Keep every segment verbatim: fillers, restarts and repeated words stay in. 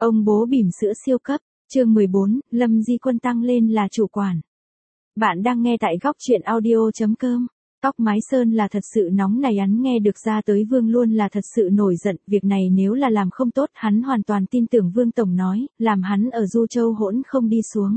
Ông bố bỉm sữa siêu cấp, chương mười bốn, Lâm Di Quân tăng lên là chủ quản. Bạn đang nghe tại góc truyện audio chấm com. Tóc mái sơn là thật sự nóng này, hắn nghe được ra tới Vương luôn là thật sự nổi giận, việc này nếu là làm không tốt, hắn hoàn toàn tin tưởng Vương Tổng nói, làm hắn ở Du Châu hỗn không đi xuống.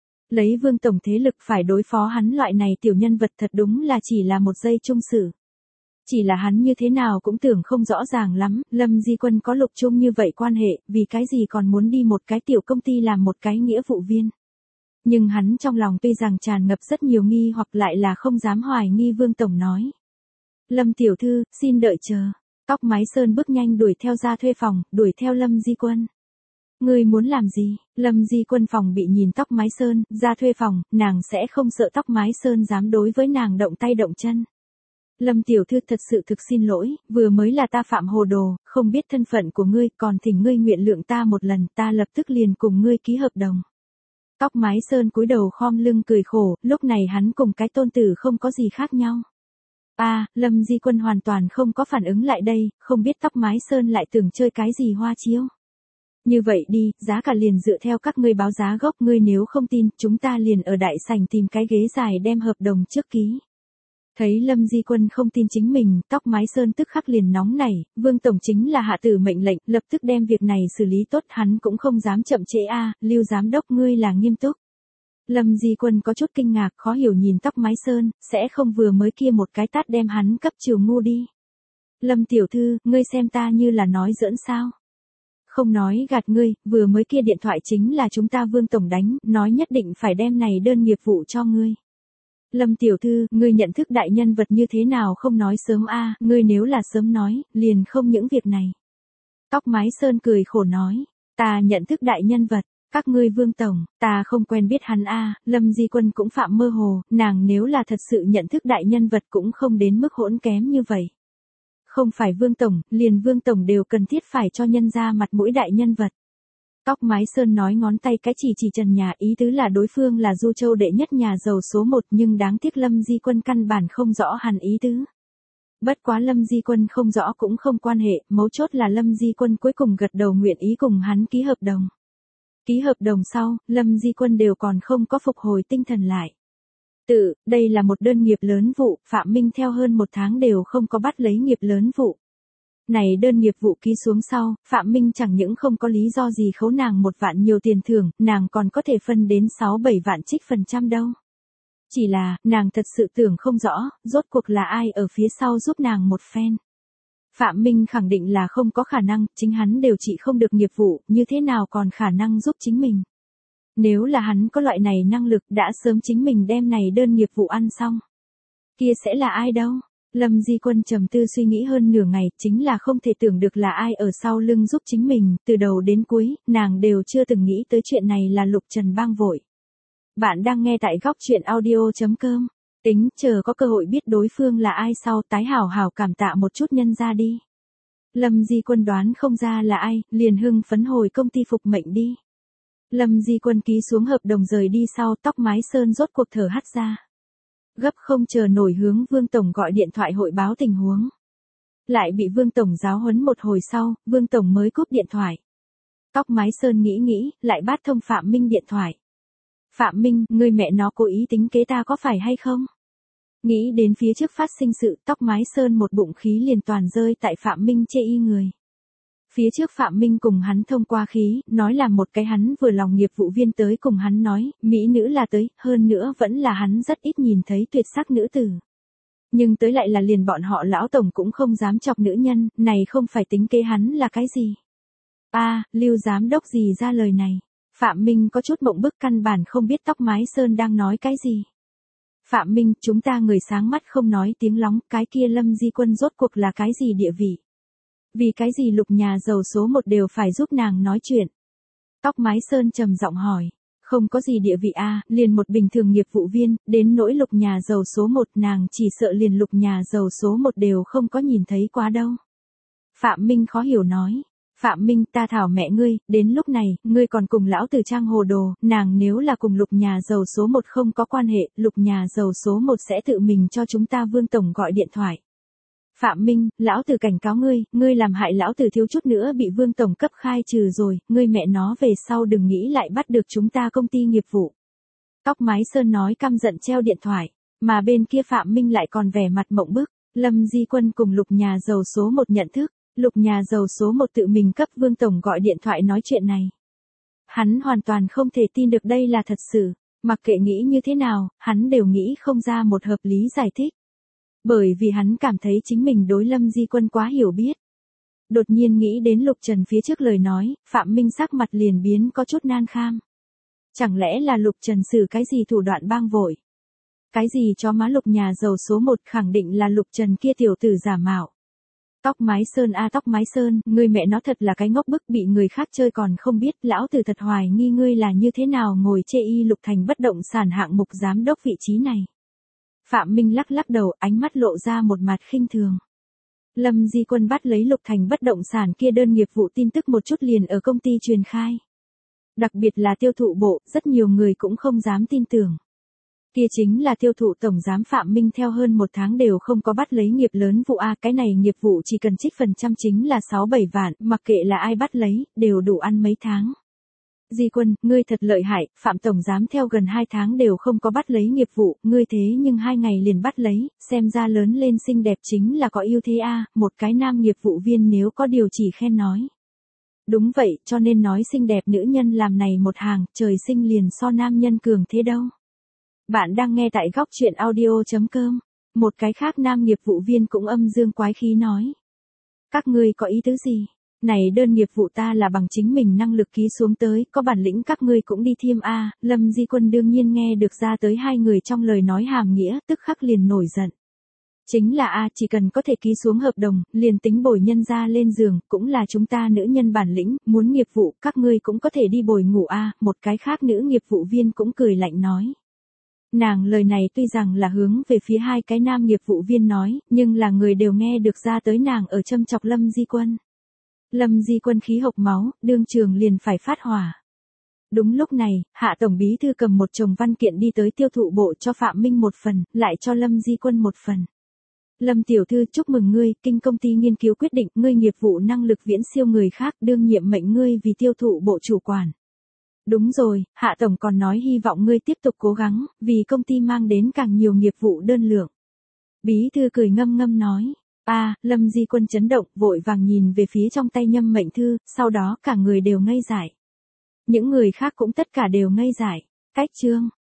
Lấy Vương Tổng thế lực phải đối phó hắn loại này tiểu nhân vật thật đúng là chỉ là một giây chung sự. Chỉ là hắn như thế nào cũng tưởng không rõ ràng lắm, Lâm Di Quân có Lục Trung như vậy quan hệ, vì cái gì còn muốn đi một cái tiểu công ty làm một cái nghĩa vụ viên. Nhưng hắn trong lòng tuy rằng tràn ngập rất nhiều nghi hoặc lại là không dám hoài nghi Vương Tổng nói. Lâm tiểu thư, xin đợi chờ. Tóc mái sơn bước nhanh đuổi theo ra thuê phòng, đuổi theo Lâm Di Quân. Ngươi muốn làm gì? Lâm Di Quân phòng bị nhìn tóc mái sơn, ra thuê phòng, nàng sẽ không sợ tóc mái sơn dám đối với nàng động tay động chân. Lâm tiểu thư thật sự thực xin lỗi, vừa mới là ta phạm hồ đồ, không biết thân phận của ngươi, còn thỉnh ngươi nguyện lượng ta một lần, ta lập tức liền cùng ngươi ký hợp đồng. Tóc mái sơn cúi đầu khom lưng cười khổ, lúc này hắn cùng cái tôn tử không có gì khác nhau. A, à, Lâm Di Quân hoàn toàn không có phản ứng lại đây, không biết tóc mái sơn lại tưởng chơi cái gì hoa chiêu. Như vậy đi, giá cả liền dựa theo các ngươi báo giá gốc, ngươi nếu không tin, chúng ta liền ở đại sảnh tìm cái ghế dài đem hợp đồng trước ký. Thấy Lâm Di Quân không tin chính mình, tóc mái sơn tức khắc liền nóng nảy, Vương Tổng chính là hạ tử mệnh lệnh, lập tức đem việc này xử lý tốt, hắn cũng không dám chậm trễ a, à, Lưu giám đốc ngươi là nghiêm túc. Lâm Di Quân có chút kinh ngạc, khó hiểu nhìn tóc mái sơn, sẽ không vừa mới kia một cái tát đem hắn cấp chiều ngu đi. Lâm tiểu thư, ngươi xem ta như là nói giỡn sao? Không nói gạt ngươi, vừa mới kia điện thoại chính là chúng ta Vương Tổng đánh, nói nhất định phải đem này đơn nghiệp vụ cho ngươi. Lâm tiểu thư, ngươi nhận thức đại nhân vật như thế nào không nói sớm a, à, ngươi nếu là sớm nói, liền không những việc này. Tóc mái sơn cười khổ nói, ta nhận thức đại nhân vật, các ngươi Vương Tổng, ta không quen biết hắn a, à, Lâm Di Quân cũng phạm mơ hồ, nàng nếu là thật sự nhận thức đại nhân vật cũng không đến mức hỗn kém như vậy. Không phải Vương Tổng, liền Vương Tổng đều cần thiết phải cho nhân ra mặt mũi đại nhân vật. Tóc mái sơn nói ngón tay cái chỉ chỉ trần nhà, ý tứ là đối phương là Du Châu đệ nhất nhà giàu số một, nhưng đáng tiếc Lâm Di Quân căn bản không rõ hẳn ý tứ. Bất quá Lâm Di Quân không rõ cũng không quan hệ, mấu chốt là Lâm Di Quân cuối cùng gật đầu nguyện ý cùng hắn ký hợp đồng. Ký hợp đồng sau, Lâm Di Quân đều còn không có phục hồi tinh thần lại. Tự, đây là một đơn nghiệp lớn vụ, Phạm Minh theo hơn một tháng đều không có bắt lấy nghiệp lớn vụ. Này đơn nghiệp vụ ký xuống sau, Phạm Minh chẳng những không có lý do gì khấu nàng một vạn nhiều tiền thưởng, nàng còn có thể phân đến sáu bảy vạn trích phần trăm đâu. Chỉ là, nàng thật sự tưởng không rõ, rốt cuộc là ai ở phía sau giúp nàng một phen. Phạm Minh khẳng định là không có khả năng, chính hắn đều chỉ không được nghiệp vụ, như thế nào còn khả năng giúp chính mình. Nếu là hắn có loại này năng lực đã sớm chính mình đem này đơn nghiệp vụ ăn xong. Kia sẽ là ai đâu? Lâm Di Quân trầm tư suy nghĩ hơn nửa ngày, chính là không thể tưởng được là ai ở sau lưng giúp chính mình, từ đầu đến cuối, nàng đều chưa từng nghĩ tới chuyện này là Lục Trần bang vội. Bạn đang nghe tại góc truyện audio chấm com, tính chờ có cơ hội biết đối phương là ai sau tái hảo hảo cảm tạ một chút nhân ra đi. Lâm Di Quân đoán không ra là ai, liền hưng phấn hồi công ty phục mệnh đi. Lâm Di Quân ký xuống hợp đồng rời đi sau, tóc mái sơn rốt cuộc thở hắt ra. Gấp không chờ nổi hướng Vương Tổng gọi điện thoại hội báo tình huống. Lại bị Vương Tổng giáo huấn một hồi sau, Vương Tổng mới cúp điện thoại. Tóc mái sơn nghĩ nghĩ, lại bắt thông Phạm Minh điện thoại. Phạm Minh, ngươi mẹ nó cố ý tính kế ta có phải hay không? Nghĩ đến phía trước phát sinh sự, tóc mái sơn một bụng khí liền toàn rơi tại Phạm Minh chê y người. Phía trước Phạm Minh cùng hắn thông qua khí, nói là một cái hắn vừa lòng nghiệp vụ viên tới cùng hắn nói, mỹ nữ là tới, hơn nữa vẫn là hắn rất ít nhìn thấy tuyệt sắc nữ tử. Nhưng tới lại là liền bọn họ lão tổng cũng không dám chọc nữ nhân, này không phải tính kế hắn là cái gì. A, à, Lưu giám đốc gì ra lời này. Phạm Minh có chút mộng bức căn bản không biết tóc mái sơn đang nói cái gì. Phạm Minh, chúng ta người sáng mắt không nói tiếng lóng, cái kia Lâm Di Quân rốt cuộc là cái gì địa vị. Vì cái gì Lục nhà giàu số một đều phải giúp nàng nói chuyện. Tóc mái sơn trầm giọng hỏi, không có gì địa vị a, à, liền một bình thường nghiệp vụ viên, đến nỗi Lục nhà giàu số một nàng chỉ sợ liền Lục nhà giàu số một đều không có nhìn thấy quá đâu. Phạm Minh khó hiểu nói, Phạm Minh ta thảo mẹ ngươi, đến lúc này, ngươi còn cùng lão tử trang hồ đồ, nàng nếu là cùng Lục nhà giàu số một không có quan hệ, Lục nhà giàu số một sẽ tự mình cho chúng ta Vương Tổng gọi điện thoại. Phạm Minh, lão tử cảnh cáo ngươi, ngươi làm hại lão tử thiếu chút nữa bị Vương tổng cấp khai trừ rồi, ngươi mẹ nó về sau đừng nghĩ lại bắt được chúng ta công ty nghiệp vụ. Tóc mái sơn nói căm giận treo điện thoại, mà bên kia Phạm Minh lại còn vẻ mặt mộng bức. Lâm Di Quân cùng Lục nhà giàu số một nhận thức, Lục nhà giàu số một tự mình cấp Vương tổng gọi điện thoại nói chuyện này. Hắn hoàn toàn không thể tin được đây là thật sự, mặc kệ nghĩ như thế nào, hắn đều nghĩ không ra một hợp lý giải thích. Bởi vì hắn cảm thấy chính mình đối Lâm Di Quân quá hiểu biết. Đột nhiên nghĩ đến Lục Trần phía trước lời nói, Phạm Minh sắc mặt liền biến có chút nan kham. Chẳng lẽ là Lục Trần xử cái gì thủ đoạn bang vội? Cái gì cho má Lục nhà giàu số một khẳng định là Lục Trần kia tiểu tử giả mạo. Tóc mái sơn a à, tóc mái sơn, ngươi mẹ nó thật là cái ngốc bức bị người khác chơi còn không biết, lão tử thật hoài nghi ngươi là như thế nào ngồi chê y Lục Thành bất động sản hạng mục giám đốc vị trí này. Phạm Minh lắc lắc đầu, ánh mắt lộ ra một mặt khinh thường. Lâm Di Quân bắt lấy Lục Thành bất động sản kia đơn nghiệp vụ tin tức một chút liền ở công ty truyền khai. Đặc biệt là tiêu thụ bộ, rất nhiều người cũng không dám tin tưởng. Kia chính là tiêu thụ tổng giám Phạm Minh theo hơn một tháng đều không có bắt lấy nghiệp lớn vụ A, cái này nghiệp vụ chỉ cần trích phần trăm chính là sáu bảy vạn, mặc kệ là ai bắt lấy, đều đủ ăn mấy tháng. Di Quân, ngươi thật lợi hại, Phạm tổng giám theo gần hai tháng đều không có bắt lấy nghiệp vụ, ngươi thế nhưng hai ngày liền bắt lấy, xem ra lớn lên xinh đẹp chính là có ưu thế A, một cái nam nghiệp vụ viên nếu có điều chỉ khen nói. Đúng vậy, cho nên nói xinh đẹp nữ nhân làm này một hàng, trời sinh liền so nam nhân cường thế đâu. Bạn đang nghe tại góc truyện audio chấm com. Một cái khác nam nghiệp vụ viên cũng âm dương quái khí nói. Các ngươi có ý tứ gì? Này đơn nghiệp vụ ta là bằng chính mình năng lực ký xuống tới, có bản lĩnh các ngươi cũng đi thiêm A. Lâm Di Quân đương nhiên nghe được ra tới hai người trong lời nói hàm nghĩa, tức khắc liền nổi giận. Chính là A, chỉ cần có thể ký xuống hợp đồng, liền tính bồi nhân ra lên giường, cũng là chúng ta nữ nhân bản lĩnh, muốn nghiệp vụ, các ngươi cũng có thể đi bồi ngủ A. Một cái khác nữ nghiệp vụ viên cũng cười lạnh nói. Nàng lời này tuy rằng là hướng về phía hai cái nam nghiệp vụ viên nói, nhưng là người đều nghe được ra tới nàng ở châm chọc Lâm Di Quân. Lâm Di Quân khí hộc máu, đương trường liền phải phát hỏa. Đúng lúc này, Hạ Tổng Bí Thư cầm một chồng văn kiện đi tới tiêu thụ bộ cho Phạm Minh một phần, lại cho Lâm Di Quân một phần. Lâm Tiểu Thư chúc mừng ngươi, kinh công ty nghiên cứu quyết định, ngươi nghiệp vụ năng lực viễn siêu người khác, đương nhiệm mệnh ngươi vì tiêu thụ bộ chủ quản. Đúng rồi, Hạ Tổng còn nói hy vọng ngươi tiếp tục cố gắng, vì công ty mang đến càng nhiều nghiệp vụ đơn lượng. Bí Thư cười ngâm ngâm nói. A, à, Lâm Di Quân chấn động, vội vàng nhìn về phía trong tay nhâm mệnh thư, sau đó cả người đều ngây dại. Những người khác cũng tất cả đều ngây dại. Cách chương.